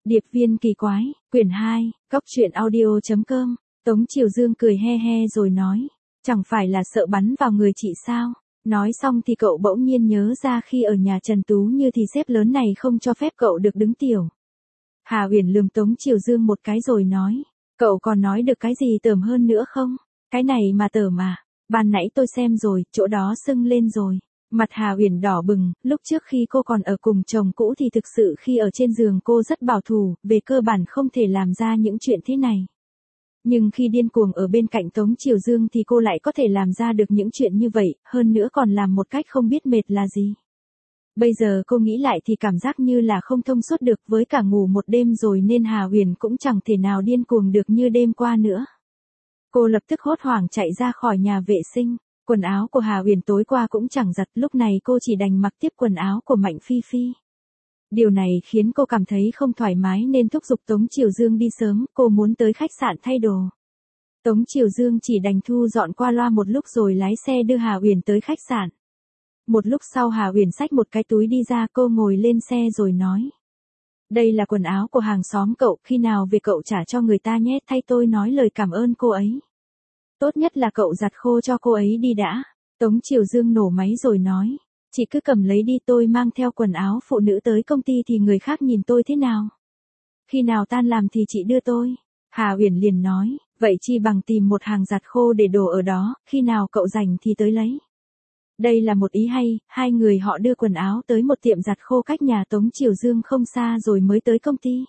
Điệp viên kỳ quái, quyển 2, Cóc truyện audio.com, Tống Triều Dương cười he he rồi nói, chẳng phải là sợ bắn vào người chị sao? Nói xong thì cậu bỗng nhiên nhớ ra khi ở nhà Trần Tú Như thì sếp lớn này không cho phép cậu được đứng tiểu. Hà Uyển lườm Tống Triều Dương một cái rồi nói, cậu còn nói được cái gì tởm hơn nữa không? Cái này mà tởm à? Ban nãy tôi xem rồi, chỗ đó sưng lên rồi. Mặt Hà Uyển đỏ bừng, lúc trước khi cô còn ở cùng chồng cũ thì thực sự khi ở trên giường cô rất bảo thủ, về cơ bản không thể làm ra những chuyện thế này. Nhưng khi điên cuồng ở bên cạnh Tống Triều Dương thì cô lại có thể làm ra được những chuyện như vậy, hơn nữa còn làm một cách không biết mệt là gì. Bây giờ cô nghĩ lại thì cảm giác như là không thông suốt được, với cả ngủ một đêm rồi nên Hà Uyển cũng chẳng thể nào điên cuồng được như đêm qua nữa. Cô lập tức hốt hoảng chạy ra khỏi nhà vệ sinh. Quần áo của Hà Uyển tối qua cũng chẳng giặt, lúc này cô chỉ đành mặc tiếp quần áo của Mạnh Phi Phi. Điều này khiến cô cảm thấy không thoải mái nên thúc giục Tống Triều Dương đi sớm, cô muốn tới khách sạn thay đồ. Tống Triều Dương chỉ đành thu dọn qua loa một lúc rồi lái xe đưa Hà Uyển tới khách sạn. Một lúc sau Hà Uyển xách một cái túi đi ra, cô ngồi lên xe rồi nói. Đây là quần áo của hàng xóm cậu, khi nào về cậu trả cho người ta nhé, thay tôi nói lời cảm ơn cô ấy. Tốt nhất là cậu giặt khô cho cô ấy đi đã. Tống Triều Dương nổ máy rồi nói. Chị cứ cầm lấy đi, tôi mang theo quần áo phụ nữ tới công ty thì người khác nhìn tôi thế nào? Khi nào tan làm thì chị đưa tôi. Hà Uyển liền nói, vậy chi bằng tìm một hàng giặt khô để đổ ở đó, khi nào cậu rảnh thì tới lấy. Đây là một ý hay, hai người họ đưa quần áo tới một tiệm giặt khô cách nhà Tống Triều Dương không xa rồi mới tới công ty.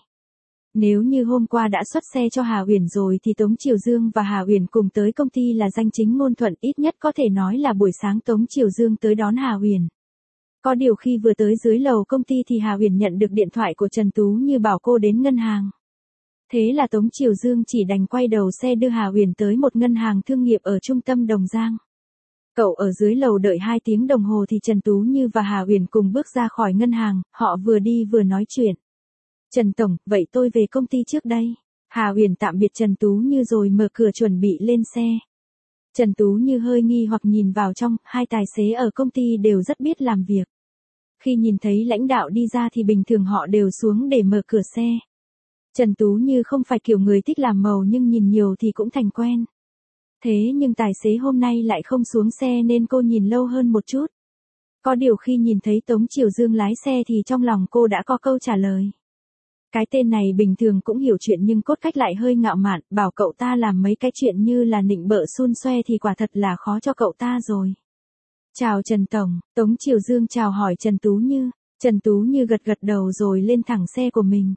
Nếu như hôm qua đã xuất xe cho Hà Uyển rồi thì Tống Triều Dương và Hà Uyển cùng tới công ty là danh chính ngôn thuận, ít nhất có thể nói là buổi sáng Tống Triều Dương tới đón Hà Uyển. Có điều khi vừa tới dưới lầu công ty thì Hà Uyển nhận được điện thoại của Trần Tú Như bảo cô đến ngân hàng. Thế là Tống Triều Dương chỉ đành quay đầu xe đưa Hà Uyển tới một ngân hàng thương nghiệp ở trung tâm Đồng Giang. Cậu ở dưới lầu đợi 2 tiếng đồng hồ thì Trần Tú Như và Hà Uyển cùng bước ra khỏi ngân hàng, họ vừa đi vừa nói chuyện. Trần Tổng, vậy tôi về công ty trước đây. Hà Uyển tạm biệt Trần Tú Như rồi mở cửa chuẩn bị lên xe. Trần Tú Như hơi nghi hoặc nhìn vào trong, hai tài xế ở công ty đều rất biết làm việc. Khi nhìn thấy lãnh đạo đi ra thì bình thường họ đều xuống để mở cửa xe. Trần Tú Như không phải kiểu người thích làm màu nhưng nhìn nhiều thì cũng thành quen. Thế nhưng tài xế hôm nay lại không xuống xe nên cô nhìn lâu hơn một chút. Có điều khi nhìn thấy Tống Triều Dương lái xe thì trong lòng cô đã có câu trả lời. Cái tên này bình thường cũng hiểu chuyện nhưng cốt cách lại hơi ngạo mạn, bảo cậu ta làm mấy cái chuyện như là nịnh bợ xun xoe thì quả thật là khó cho cậu ta rồi. Chào Trần Tổng, Tống Triều Dương chào hỏi Trần Tú Như. Trần Tú Như gật gật đầu rồi lên thẳng xe của mình.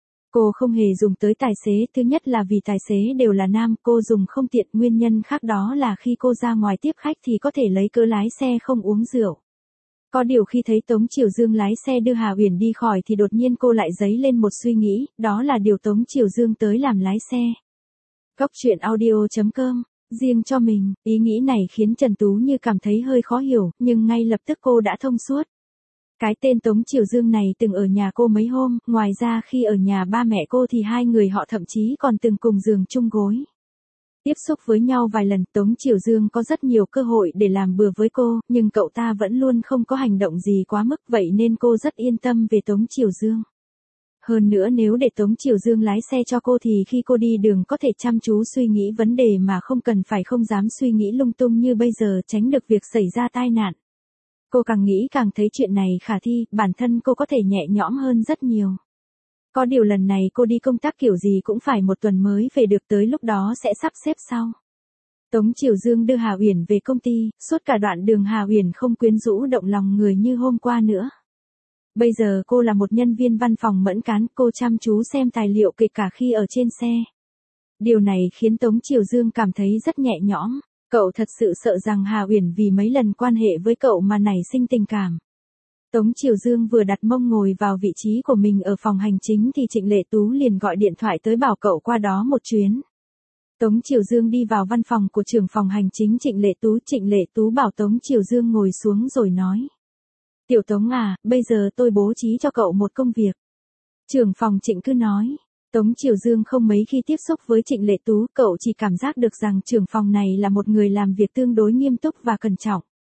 Cô không hề dùng tới tài xế, thứ nhất là vì tài xế đều là nam, cô dùng không tiện, nguyên nhân khác đó là khi cô ra ngoài tiếp khách thì có thể lấy cớ lái xe không uống rượu. Có điều khi thấy Tống Triều Dương lái xe đưa Hà Uyển đi khỏi thì đột nhiên cô lại dấy lên một suy nghĩ, đó là điều Tống Triều Dương tới làm lái xe. Cóc truyện audio.com, riêng cho mình, ý nghĩ này khiến Trần Tú Như cảm thấy hơi khó hiểu, nhưng ngay lập tức cô đã thông suốt. Cái tên Tống Triều Dương này từng ở nhà cô mấy hôm, ngoài ra khi ở nhà ba mẹ cô thì hai người họ thậm chí còn từng cùng giường chung gối. Tiếp xúc với nhau vài lần, Tống Triều Dương có rất nhiều cơ hội để làm bừa với cô, nhưng cậu ta vẫn luôn không có hành động gì quá mức, vậy nên cô rất yên tâm về Tống Triều Dương. Hơn nữa nếu để Tống Triều Dương lái xe cho cô thì khi cô đi đường có thể chăm chú suy nghĩ vấn đề mà không cần phải không dám suy nghĩ lung tung như bây giờ, tránh được việc xảy ra tai nạn. Cô càng nghĩ càng thấy chuyện này khả thi, bản thân cô có thể nhẹ nhõm hơn rất nhiều. Có điều lần này cô đi công tác kiểu gì cũng phải 1 tuần mới về được, tới lúc đó sẽ sắp xếp sau. Tống Triều Dương đưa Hà Uyển về công ty, suốt cả đoạn đường Hà Uyển không quyến rũ động lòng người như hôm qua nữa. Bây giờ cô là một nhân viên văn phòng mẫn cán, cô chăm chú xem tài liệu kể cả khi ở trên xe. Điều này khiến Tống Triều Dương cảm thấy rất nhẹ nhõm. Cậu thật sự sợ rằng Hà Uyển vì mấy lần quan hệ với cậu mà nảy sinh tình cảm. Tống Triều Dương vừa đặt mông ngồi vào vị trí của mình ở phòng hành chính thì Trịnh Lệ Tú liền gọi điện thoại tới bảo cậu qua đó một chuyến. Tống Triều Dương đi vào văn phòng của trưởng phòng hành chính Trịnh Lệ Tú bảo Tống Triều Dương ngồi xuống rồi nói. Tiểu Tống à, bây giờ tôi bố trí cho cậu một công việc. Trưởng phòng Trịnh cứ nói. Tống Triều Dương không mấy khi tiếp xúc với Trịnh Lệ Tú, cậu chỉ cảm giác được rằng trưởng phòng này là một người làm việc tương đối nghiêm túc và cẩn trọng.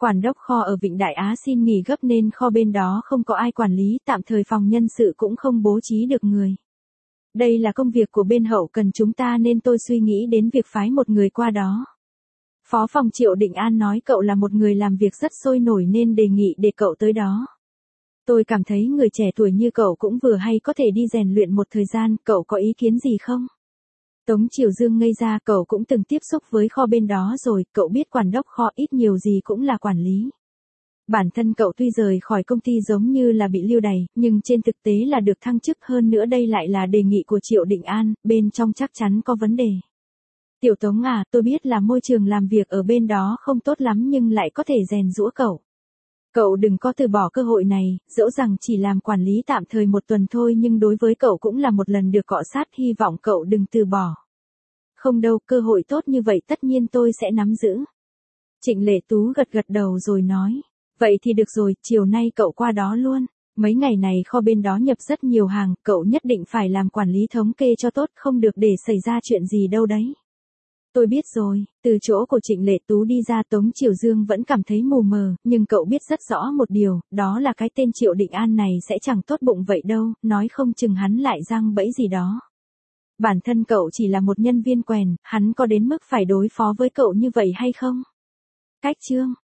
Quản đốc kho ở Vịnh Đại Á xin nghỉ gấp nên kho bên đó không có ai quản lý, tạm thời phòng nhân sự cũng không bố trí được người. Đây là công việc của bên hậu cần chúng ta nên tôi suy nghĩ đến việc phái một người qua đó. Phó phòng Triệu Định An nói cậu là một người làm việc rất sôi nổi nên đề nghị để cậu tới đó. Tôi cảm thấy người trẻ tuổi như cậu cũng vừa hay có thể đi rèn luyện một thời gian, cậu có ý kiến gì không? Tống Triều Dương ngây ra, cậu cũng từng tiếp xúc với kho bên đó rồi, cậu biết quản đốc kho ít nhiều gì cũng là quản lý. Bản thân cậu tuy rời khỏi công ty giống như là bị lưu đày, nhưng trên thực tế là được thăng chức, hơn nữa đây lại là đề nghị của Triệu Định An, bên trong chắc chắn có vấn đề. Tiểu Tống à, tôi biết là môi trường làm việc ở bên đó không tốt lắm nhưng lại có thể rèn giũa cậu. Cậu đừng có từ bỏ cơ hội này, dẫu rằng chỉ làm quản lý tạm thời một tuần thôi nhưng đối với cậu cũng là một lần được cọ sát, hy vọng cậu đừng từ bỏ. Không đâu, cơ hội tốt như vậy tất nhiên tôi sẽ nắm giữ. Trịnh Lệ Tú gật gật đầu rồi nói, vậy thì được rồi, chiều nay cậu qua đó luôn. Mấy ngày này kho bên đó nhập rất nhiều hàng, cậu nhất định phải làm quản lý thống kê cho tốt, không được để xảy ra chuyện gì đâu đấy. Tôi biết rồi, từ chỗ của Trịnh Lệ Tú đi ra Tống Triều Dương vẫn cảm thấy mù mờ, nhưng cậu biết rất rõ một điều, đó là cái tên Triệu Định An này sẽ chẳng tốt bụng vậy đâu, nói không chừng hắn lại giăng bẫy gì đó. Bản thân cậu chỉ là một nhân viên quèn, hắn có đến mức phải đối phó với cậu như vậy hay không? Cách chương